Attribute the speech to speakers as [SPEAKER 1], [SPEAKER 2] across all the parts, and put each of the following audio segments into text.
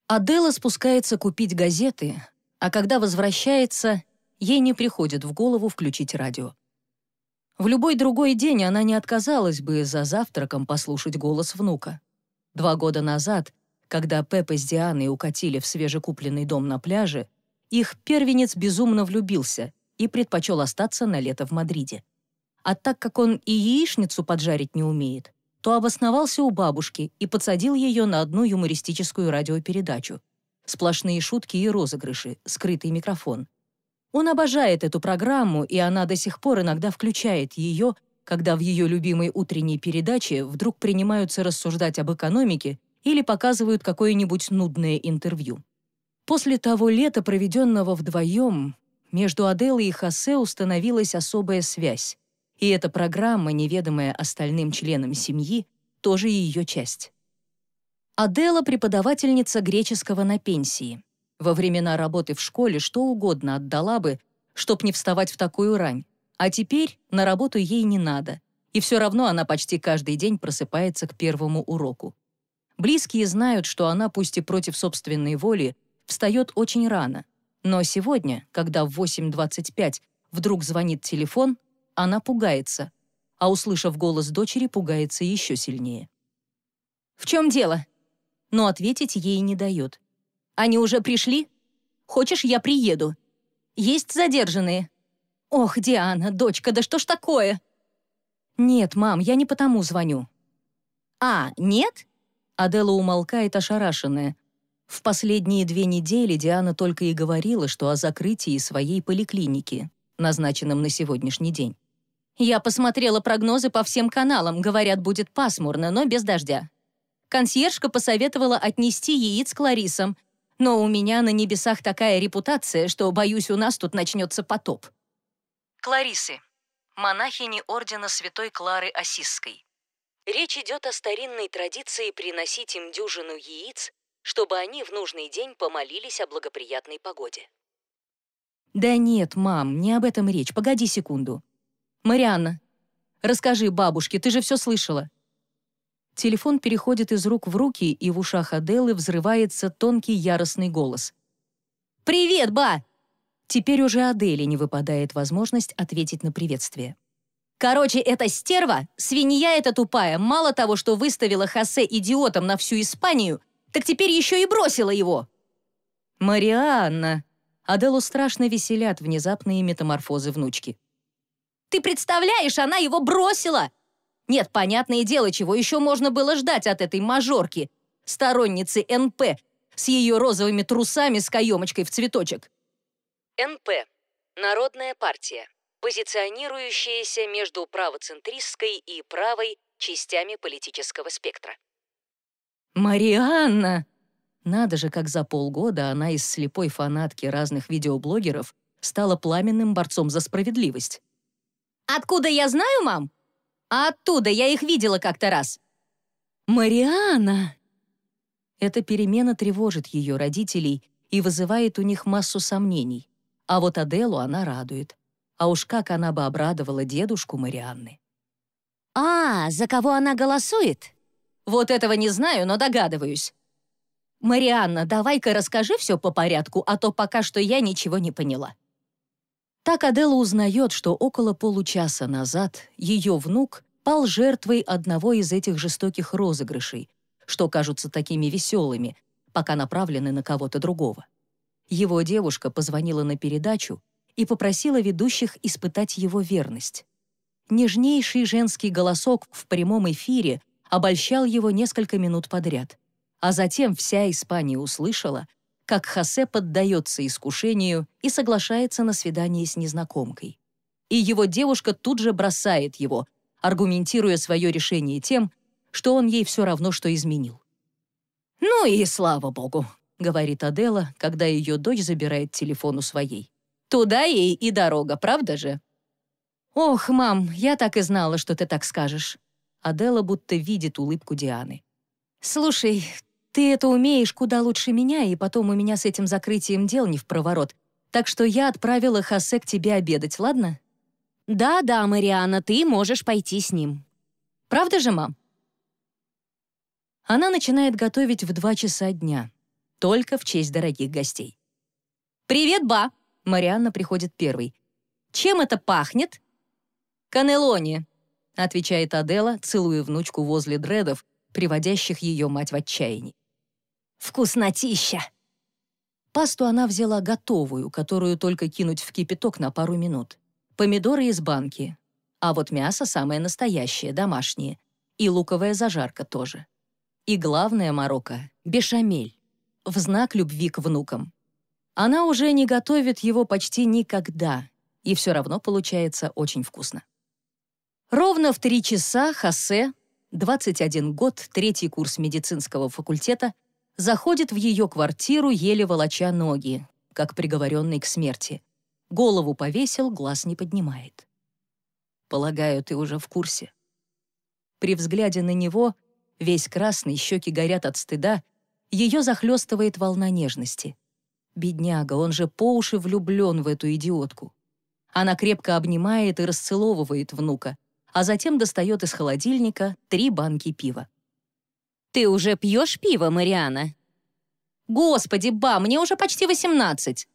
[SPEAKER 1] Адела спускается купить газеты, а когда возвращается, ей не приходит в голову включить радио. В любой другой день она не отказалась бы за завтраком послушать голос внука. 2 года назад, когда Пеппа с Дианой укатили в свежекупленный дом на пляже, их первенец безумно влюбился и предпочел остаться на лето в Мадриде. А так как он и яичницу поджарить не умеет, то обосновался у бабушки и подсадил ее на одну юмористическую радиопередачу. Сплошные шутки и розыгрыши, скрытый микрофон. Он обожает эту программу, и она до сих пор иногда включает ее, когда в ее любимой утренней передаче вдруг принимаются рассуждать об экономике или показывают какое-нибудь нудное интервью. После того лета, проведенного вдвоем, между Аделой и Хосе установилась особая связь. И эта программа, неведомая остальным членам семьи, тоже ее часть. Адела — преподавательница греческого на пенсии. Во времена работы в школе что угодно отдала бы, чтоб не вставать в такую рань. А теперь на работу ей не надо, и все равно она почти каждый день просыпается к первому уроку. Близкие знают, что она, пусть и против собственной воли, встает очень рано. Но сегодня, когда в 8:25 вдруг звонит телефон, она пугается, а, услышав голос дочери, пугается еще сильнее. «В чем дело?» Но ответить ей не дает. «Они уже пришли? Хочешь, я приеду? Есть задержанные?» «Ох, Диана, дочка, да что ж такое?» «Нет, мам, я не потому звоню». «А, нет?» Адела умолкает, ошарашенная. В последние 2 недели Диана только и говорила, что о закрытии своей поликлиники, назначенном на сегодняшний день. «Я посмотрела прогнозы по всем каналам, говорят, будет пасмурно, но без дождя. Консьержка посоветовала отнести яиц к Ларисам, но у меня на небесах такая репутация, что, боюсь, у нас тут начнется потоп». Кларисы. Монахини ордена Святой Клары Ассизской. Речь идет о старинной традиции приносить им дюжину яиц, чтобы они в нужный день помолились о благоприятной погоде. «Да нет, мам, не об этом речь. Погоди секунду. Марианна, расскажи бабушке, ты же все слышала». Телефон переходит из рук в руки, и в ушах Аделы взрывается тонкий яростный голос. «Привет, ба!» Теперь уже Аделе не выпадает возможность ответить на приветствие. «Короче, эта стерва, свинья эта тупая, мало того, что выставила Хосе идиотом на всю Испанию, так теперь еще и бросила его!» «Марианна!» Аделу страшно веселят внезапные метаморфозы внучки. «Ты представляешь, она его бросила!» Нет, понятное дело, чего еще можно было ждать от этой мажорки, сторонницы НП, с ее розовыми трусами с каемочкой в цветочек. НП. Народная партия, позиционирующаяся между правоцентристской и правой частями политического спектра. «Марианна!» Надо же, как за полгода она из слепой фанатки разных видеоблогеров стала пламенным борцом за справедливость. «Откуда я знаю, мам? А оттуда я их видела как-то раз». «Марианна!» Эта перемена тревожит ее родителей и вызывает у них массу сомнений. А вот Аделу она радует. А уж как она бы обрадовала дедушку Марианны. «А, за кого она голосует?» «Вот этого не знаю, но догадываюсь». «Марианна, давай-ка расскажи все по порядку, а то пока что я ничего не поняла». Так Адела узнает, что около получаса назад ее внук пал жертвой одного из этих жестоких розыгрышей, что кажутся такими веселыми, пока направлены на кого-то другого. Его девушка позвонила на передачу и попросила ведущих испытать его верность. Нежнейший женский голосок в прямом эфире обольщал его несколько минут подряд, а затем вся Испания услышала, как Хосе поддается искушению и соглашается на свидание с незнакомкой. И его девушка тут же бросает его, аргументируя свое решение тем, что он ей все равно что изменил. «Ну и слава богу», — говорит Адела, когда ее дочь забирает телефон у своей. «Туда ей и дорога, правда же?» «Ох, мам, я так и знала, что ты так скажешь». Адела будто видит улыбку Дианы. «Слушай, ты это умеешь куда лучше меня, и потом у меня с этим закрытием дел не впроворот, так что я отправила Хосе к тебе обедать, ладно?» «Да, Марианна, ты можешь пойти с ним». «Правда же, мам?» Она начинает готовить в 2 часа дня. Только в честь дорогих гостей. «Привет, ба!» Марианна приходит первой. «Чем это пахнет?» «Каннелони», — отвечает Адела, целуя внучку возле дредов, приводящих ее мать в отчаяние. «Вкуснотища!» Пасту она взяла готовую, которую только кинуть в кипяток на пару минут. Помидоры из банки. А вот мясо самое настоящее, домашнее. И луковая зажарка тоже. И главное Марокко — бешамель. В знак любви к внукам. Она уже не готовит его почти никогда, и все равно получается очень вкусно. Ровно в 3 часа Хосе, 21 год, 3-й курс медицинского факультета, заходит в ее квартиру, еле волоча ноги, как приговоренный к смерти. Голову повесил, глаз не поднимает. «Полагаю, ты уже в курсе». При взгляде на него, весь красный, щеки горят от стыда, ее захлестывает волна нежности. Бедняга, он же по уши влюблен в эту идиотку. Она крепко обнимает и расцеловывает внука, а затем достает из холодильника 3 банки пива. «Ты уже пьешь пиво, Марианна?» «Господи, ба, мне уже почти 18!»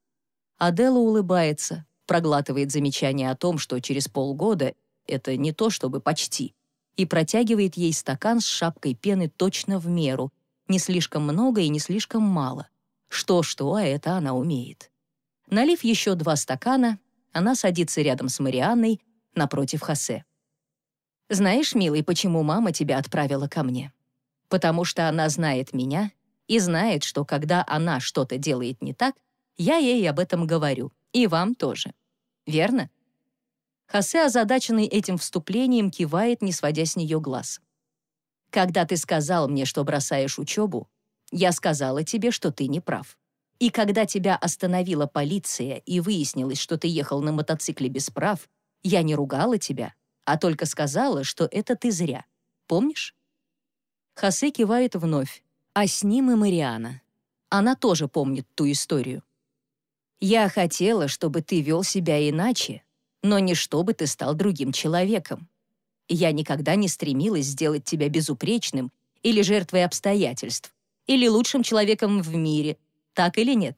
[SPEAKER 1] Адела улыбается, проглатывает замечание о том, что через полгода это не то чтобы почти, и протягивает ей стакан с шапкой пены точно в меру, не слишком много и не слишком мало. Что-что, а это она умеет. Налив еще 2 стакана, она садится рядом с Марианной, напротив Хосе. «Знаешь, милый, почему мама тебя отправила ко мне? Потому что она знает меня и знает, что когда она что-то делает не так, я ей об этом говорю, и вам тоже. Верно?» Хосе, озадаченный этим вступлением, кивает, не сводя с нее глаз. «Когда ты сказал мне, что бросаешь учебу, я сказала тебе, что ты не прав. И когда тебя остановила полиция и выяснилось, что ты ехал на мотоцикле без прав, я не ругала тебя, а только сказала, что это ты зря. Помнишь?» Хосе кивает вновь, а с ним и Марианна. Она тоже помнит ту историю. «Я хотела, чтобы ты вел себя иначе, но не чтобы ты стал другим человеком. Я никогда не стремилась сделать тебя безупречным или жертвой обстоятельств, или лучшим человеком в мире, так или нет?»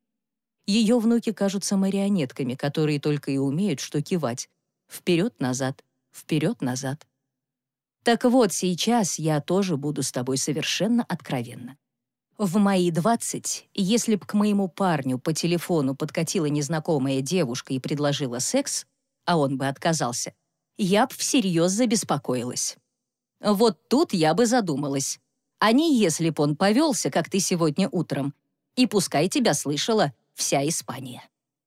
[SPEAKER 1] Ее внуки кажутся марионетками, которые только и умеют что кивать. Вперед-назад, вперед-назад. Так вот, сейчас я тоже буду с тобой совершенно откровенна. В мои 20, если б к моему парню по телефону подкатила незнакомая девушка и предложила секс, а он бы отказался, я б всерьез забеспокоилась. Вот тут я бы задумалась. А не если б он повелся, как ты сегодня утром, и пускай тебя слышала вся Испания.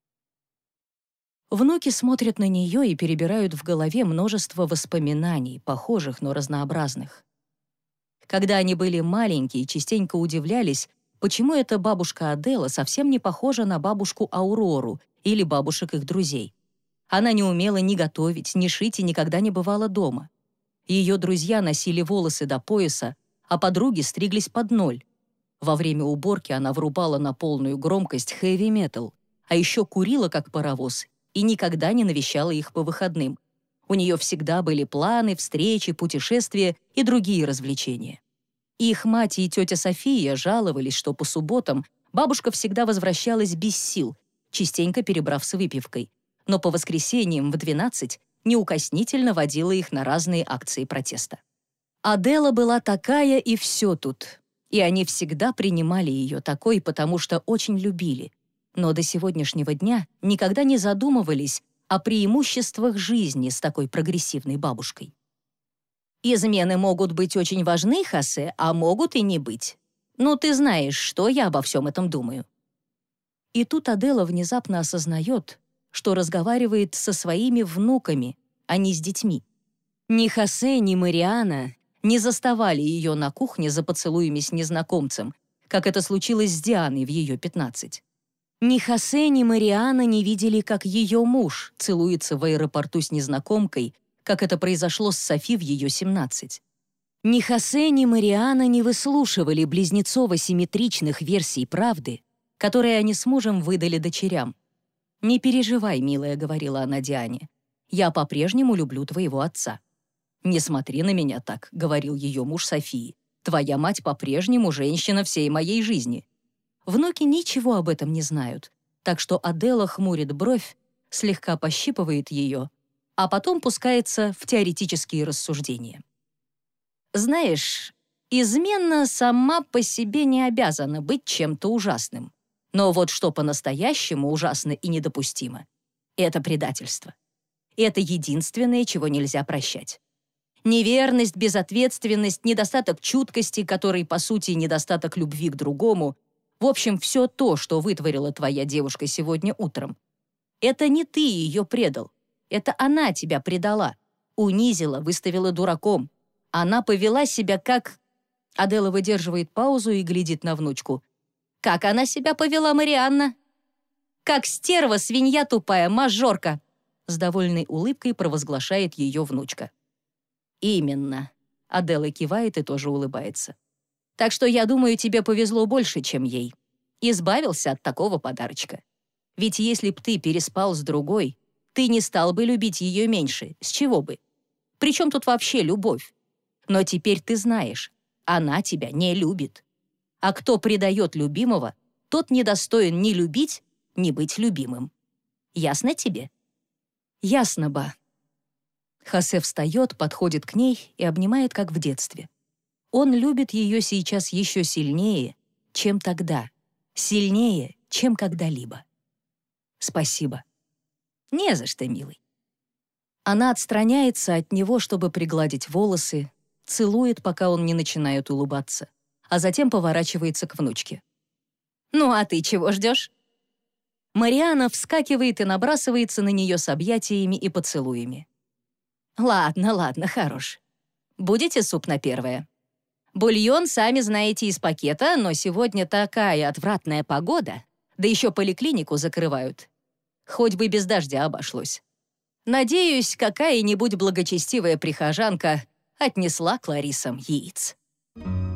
[SPEAKER 1] Внуки смотрят на нее и перебирают в голове множество воспоминаний, похожих, но разнообразных. Когда они были маленькие, частенько удивлялись, почему эта бабушка Адела совсем не похожа на бабушку Аурору или бабушек их друзей. Она не умела ни готовить, ни шить и никогда не бывала дома. Ее друзья носили волосы до пояса, а подруги стриглись под ноль. Во время уборки она врубала на полную громкость хэви-метал, а еще курила как паровоз и никогда не навещала их по выходным. У нее всегда были планы, встречи, путешествия и другие развлечения. Их мать и тетя София жаловались, что по субботам бабушка всегда возвращалась без сил, частенько перебрав с выпивкой, но по воскресеньям в 12 неукоснительно водила их на разные акции протеста. Адела была такая, и все тут. И они всегда принимали ее такой, потому что очень любили. Но до сегодняшнего дня никогда не задумывались о преимуществах жизни с такой прогрессивной бабушкой. «Измены могут быть очень важны, Хосе, а могут и не быть. Ну, ты знаешь, что я обо всем этом думаю». И тут Адела внезапно осознает, что разговаривает со своими внуками, а не с детьми. Ни Хосе, ни Марианна не заставали ее на кухне за поцелуями с незнакомцем, как это случилось с Дианой в ее 15. Ни Хосе, ни Марианна не видели, как ее муж целуется в аэропорту с незнакомкой, как это произошло с Софи в ее 17. Ни Хосе, ни Марианна не выслушивали близнецово-симметричных версий правды, которые они с мужем выдали дочерям. «Не переживай, милая», — говорила она Диане, — «я по-прежнему люблю твоего отца». «Не смотри на меня так», — говорил ее муж Софии. Твоя мать по-прежнему женщина всей моей жизни. Внуки ничего об этом не знают, так что Адела хмурит бровь, слегка пощипывает ее, а потом пускается в теоретические рассуждения. Знаешь, измена сама по себе не обязана быть чем-то ужасным. Но вот что по-настоящему ужасно и недопустимо — это предательство. Это единственное, чего нельзя прощать. Неверность, безответственность, недостаток чуткости, который, по сути, недостаток любви к другому — в общем, все то, что вытворила твоя девушка сегодня утром. Это не ты ее предал. Это она тебя предала. Унизила, выставила дураком. Она повела себя как... Адела выдерживает паузу и глядит на внучку. Как она себя повела, Марианна? Как стерва, свинья тупая, мажорка. С довольной улыбкой провозглашает ее внучка. Именно. Адела кивает и тоже улыбается. Так что я думаю, тебе повезло больше, чем ей. Избавился от такого подарочка. Ведь если б ты переспал с другой, ты не стал бы любить ее меньше. С чего бы? Причем тут вообще любовь? Но теперь ты знаешь, она тебя не любит. А кто предает любимого, тот недостоин ни любить, ни быть любимым. Ясно тебе? Ясно, ба. Хосе встает, подходит к ней и обнимает, как в детстве. Он любит ее сейчас еще сильнее, чем тогда. Сильнее, чем когда-либо. Спасибо. Не за что, милый. Она отстраняется от него, чтобы пригладить волосы, целует, пока он не начинает улыбаться, а затем поворачивается к внучке. «Ну а ты чего ждешь?» Марианна вскакивает и набрасывается на нее с объятиями и поцелуями. «Ладно, ладно, хорош. Будете суп на первое? Бульон, сами знаете, из пакета, но сегодня такая отвратная погода, да еще поликлинику закрывают. Хоть бы без дождя обошлось. Надеюсь, какая-нибудь благочестивая прихожанка отнесла Кларисам яиц».